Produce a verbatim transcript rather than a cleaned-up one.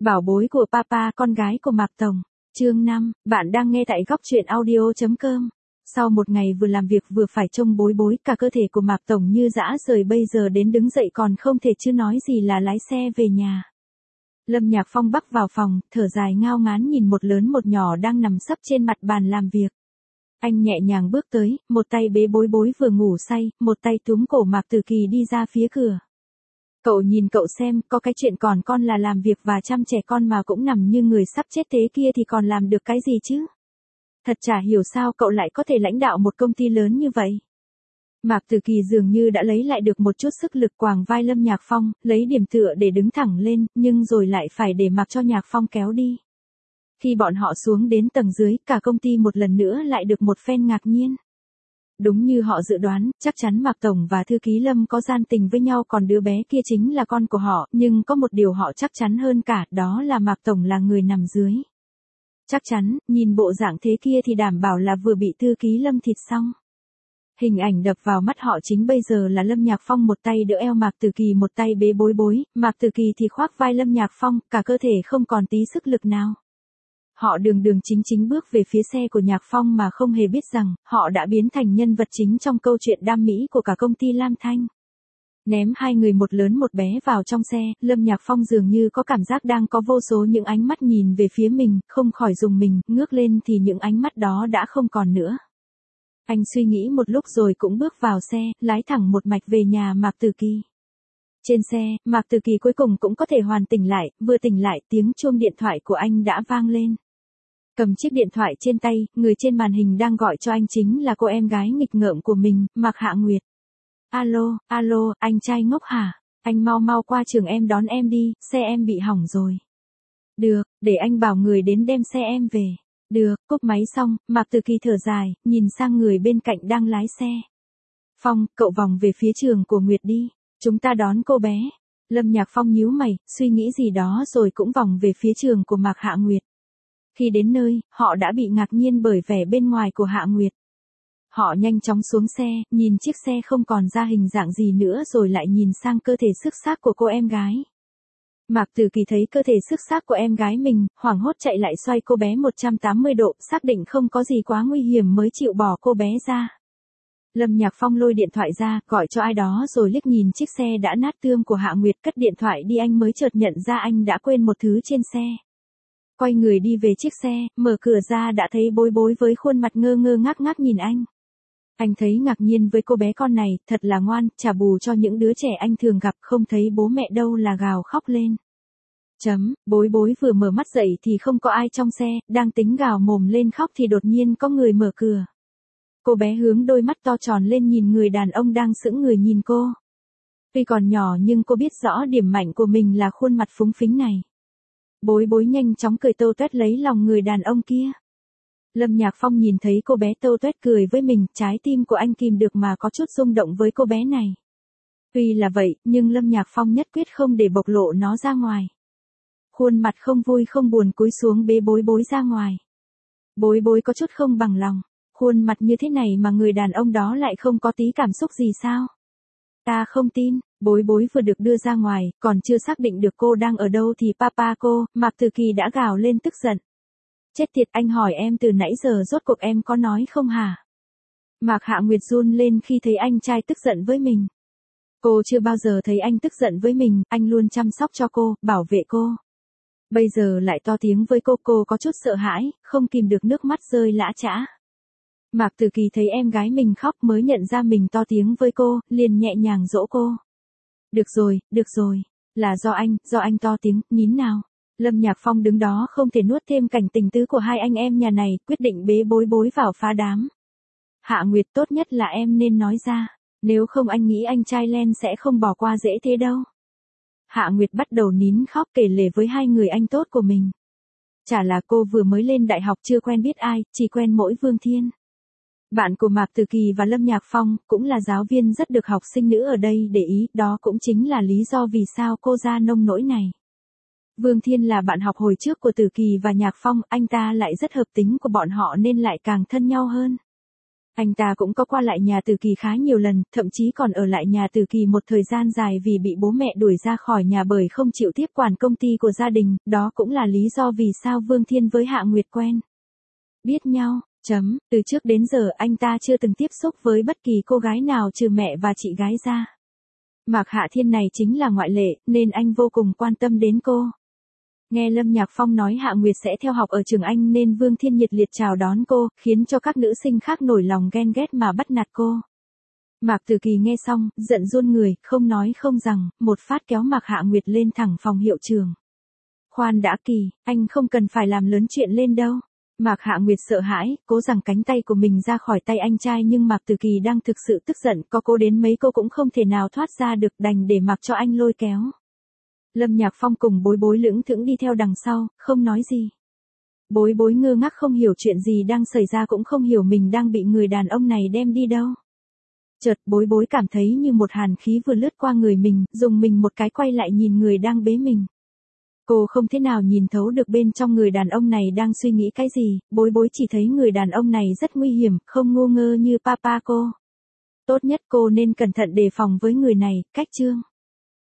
Bảo bối của papa, con gái của Mạc Tổng. Chương năm, bạn đang nghe tại góc truyện audio chấm com. Sau một ngày vừa làm việc vừa phải trông bối bối, cả cơ thể của Mạc Tổng như dã rời, bây giờ đến đứng dậy còn không thể chứ nói gì là lái xe về nhà. Lâm Nhạc Phong bắc vào phòng, thở dài ngao ngán nhìn một lớn một nhỏ đang nằm sấp trên mặt bàn làm việc. Anh nhẹ nhàng bước tới, một tay bế bối bối vừa ngủ say, một tay túm cổ Mạc Tử Kỳ đi ra phía cửa. Cậu nhìn cậu xem, có cái chuyện còn con là làm việc và chăm trẻ con mà cũng nằm như người sắp chết thế kia thì còn làm được cái gì chứ? Thật chả hiểu sao cậu lại có thể lãnh đạo một công ty lớn như vậy. Mạc Tử Kỳ dường như đã lấy lại được một chút sức lực, quàng vai Lâm Nhạc Phong, lấy điểm tựa để đứng thẳng lên, nhưng rồi lại phải để mặc cho Nhạc Phong kéo đi. Khi bọn họ xuống đến tầng dưới, cả công ty một lần nữa lại được một phen ngạc nhiên. Đúng như họ dự đoán, chắc chắn Mạc Tổng và thư ký Lâm có gian tình với nhau, còn đứa bé kia chính là con của họ, nhưng có một điều họ chắc chắn hơn cả, đó là Mạc Tổng là người nằm dưới. Chắc chắn, nhìn bộ dạng thế kia thì đảm bảo là vừa bị thư ký Lâm thịt xong. Hình ảnh đập vào mắt họ chính bây giờ là Lâm Nhạc Phong một tay đỡ eo Mạc Tử Kỳ, một tay bế bối bối, Mạc Tử Kỳ thì khoác vai Lâm Nhạc Phong, cả cơ thể không còn tí sức lực nào. Họ đường đường chính chính bước về phía xe của Nhạc Phong mà không hề biết rằng, họ đã biến thành nhân vật chính trong câu chuyện đam mỹ của cả công ty Lam Thanh. Ném hai người một lớn một bé vào trong xe, Lâm Nhạc Phong dường như có cảm giác đang có vô số những ánh mắt nhìn về phía mình, không khỏi rùng mình, ngước lên thì những ánh mắt đó đã không còn nữa. Anh suy nghĩ một lúc rồi cũng bước vào xe, lái thẳng một mạch về nhà Mạc Tử Kỳ. Trên xe, Mạc Tử Kỳ cuối cùng cũng có thể hoàn tỉnh lại, vừa tỉnh lại tiếng chuông điện thoại của anh đã vang lên. Cầm chiếc điện thoại trên tay, người trên màn hình đang gọi cho anh chính là cô em gái nghịch ngợm của mình, Mạc Hạ Nguyệt. Alo, alo, anh trai ngốc hả? Anh mau mau qua trường em đón em đi, xe em bị hỏng rồi. Được, để anh bảo người đến đem xe em về. Được, cúp máy xong, Mạc Tử Kỳ thở dài, nhìn sang người bên cạnh đang lái xe. Phong, cậu vòng về phía trường của Nguyệt đi, chúng ta đón cô bé. Lâm Nhạc Phong nhíu mày, suy nghĩ gì đó rồi cũng vòng về phía trường của Mạc Hạ Nguyệt. Khi đến nơi, họ đã bị ngạc nhiên bởi vẻ bên ngoài của Hạ Nguyệt. Họ nhanh chóng xuống xe, nhìn chiếc xe không còn ra hình dạng gì nữa rồi lại nhìn sang cơ thể sức xác của cô em gái. Mạc Tử Kỳ thấy cơ thể sức xác của em gái mình, hoảng hốt chạy lại xoay cô bé một trăm tám mươi độ, xác định không có gì quá nguy hiểm mới chịu bỏ cô bé ra. Lâm Nhạc Phong lôi điện thoại ra, gọi cho ai đó rồi liếc nhìn chiếc xe đã nát tươm của Hạ Nguyệt, cất điện thoại đi. Anh mới chợt nhận ra anh đã quên một thứ trên xe. Quay người đi về chiếc xe, mở cửa ra đã thấy bối bối với khuôn mặt ngơ ngơ ngác ngác nhìn anh. Anh thấy ngạc nhiên với cô bé con này, thật là ngoan, trả bù cho những đứa trẻ anh thường gặp, không thấy bố mẹ đâu là gào khóc lên. Chấm, bối bối vừa mở mắt dậy thì không có ai trong xe, đang tính gào mồm lên khóc thì đột nhiên có người mở cửa. Cô bé hướng đôi mắt to tròn lên nhìn người đàn ông đang sững người nhìn cô. Tuy còn nhỏ nhưng cô biết rõ điểm mạnh của mình là khuôn mặt phúng phính này. Bối bối nhanh chóng cười tâu tuét lấy lòng người đàn ông kia. Lâm Nhạc Phong nhìn thấy cô bé tâu tuét cười với mình, trái tim của anh kìm được mà có chút rung động với cô bé này. Tuy là vậy, nhưng Lâm Nhạc Phong nhất quyết không để bộc lộ nó ra ngoài. Khuôn mặt không vui không buồn cúi xuống bế bối bối ra ngoài. Bối bối có chút không bằng lòng. Khuôn mặt như thế này mà người đàn ông đó lại không có tí cảm xúc gì sao? Ta không tin. Bối bối vừa được đưa ra ngoài, còn chưa xác định được cô đang ở đâu thì papa cô, Mạc Tử Kỳ đã gào lên tức giận. Chết tiệt, anh hỏi em từ nãy giờ rốt cuộc em có nói không hả? Mạc Hạ Nguyệt run lên khi thấy anh trai tức giận với mình. Cô chưa bao giờ thấy anh tức giận với mình, anh luôn chăm sóc cho cô, bảo vệ cô. Bây giờ lại to tiếng với cô, cô có chút sợ hãi, không kìm được nước mắt rơi lã chã. Mạc Tử Kỳ thấy em gái mình khóc mới nhận ra mình to tiếng với cô, liền nhẹ nhàng dỗ cô. Được rồi, được rồi, là do anh, do anh to tiếng, nín nào. Lâm Nhạc Phong đứng đó không thể nuốt thêm cảnh tình tứ của hai anh em nhà này, quyết định bế bối bối vào phá đám. Hạ Nguyệt, tốt nhất là em nên nói ra, nếu không anh nghĩ anh trai Len sẽ không bỏ qua dễ thế đâu. Hạ Nguyệt bắt đầu nín khóc kể lể với hai người anh tốt của mình. Chả là cô vừa mới lên đại học chưa quen biết ai, chỉ quen mỗi Vương Thiên. Bạn của Mạc Tử Kỳ và Lâm Nhạc Phong, cũng là giáo viên rất được học sinh nữ ở đây để ý, đó cũng chính là lý do vì sao cô ra nông nỗi này. Vương Thiên là bạn học hồi trước của Tử Kỳ và Nhạc Phong, anh ta lại rất hợp tính của bọn họ nên lại càng thân nhau hơn. Anh ta cũng có qua lại nhà Từ Kỳ khá nhiều lần, thậm chí còn ở lại nhà Từ Kỳ một thời gian dài vì bị bố mẹ đuổi ra khỏi nhà bởi không chịu tiếp quản công ty của gia đình, đó cũng là lý do vì sao Vương Thiên với Hạ Nguyệt quen biết nhau. Chấm, từ trước đến giờ anh ta chưa từng tiếp xúc với bất kỳ cô gái nào trừ mẹ và chị gái ra. Mạc Hạ Thiên này chính là ngoại lệ, nên anh vô cùng quan tâm đến cô. Nghe Lâm Nhạc Phong nói Hạ Nguyệt sẽ theo học ở trường Anh nên Vương Thiên nhiệt liệt chào đón cô, khiến cho các nữ sinh khác nổi lòng ghen ghét mà bắt nạt cô. Mạc Từ Kỳ nghe xong, giận run người, không nói không rằng, một phát kéo Mạc Hạ Nguyệt lên thẳng phòng hiệu trường. Khoan đã Kỳ, anh không cần phải làm lớn chuyện lên đâu. Mạc Hạ Nguyệt sợ hãi, cố giằng cánh tay của mình ra khỏi tay anh trai nhưng Mạc Từ Kỳ đang thực sự tức giận, có cố đến mấy cô cũng không thể nào thoát ra được, đành để mặc cho anh lôi kéo. Lâm Nhạc Phong cùng Bối Bối lững thững đi theo đằng sau, không nói gì. Bối Bối ngơ ngác không hiểu chuyện gì đang xảy ra, cũng không hiểu mình đang bị người đàn ông này đem đi đâu. Chợt Bối Bối cảm thấy như một hàn khí vừa lướt qua người mình, dùng mình một cái quay lại nhìn người đang bế mình. Cô không thể nào nhìn thấu được bên trong người đàn ông này đang suy nghĩ cái gì, Bối Bối chỉ thấy người đàn ông này rất nguy hiểm, không ngu ngơ như papa cô. Tốt nhất cô nên cẩn thận đề phòng với người này, cách chương.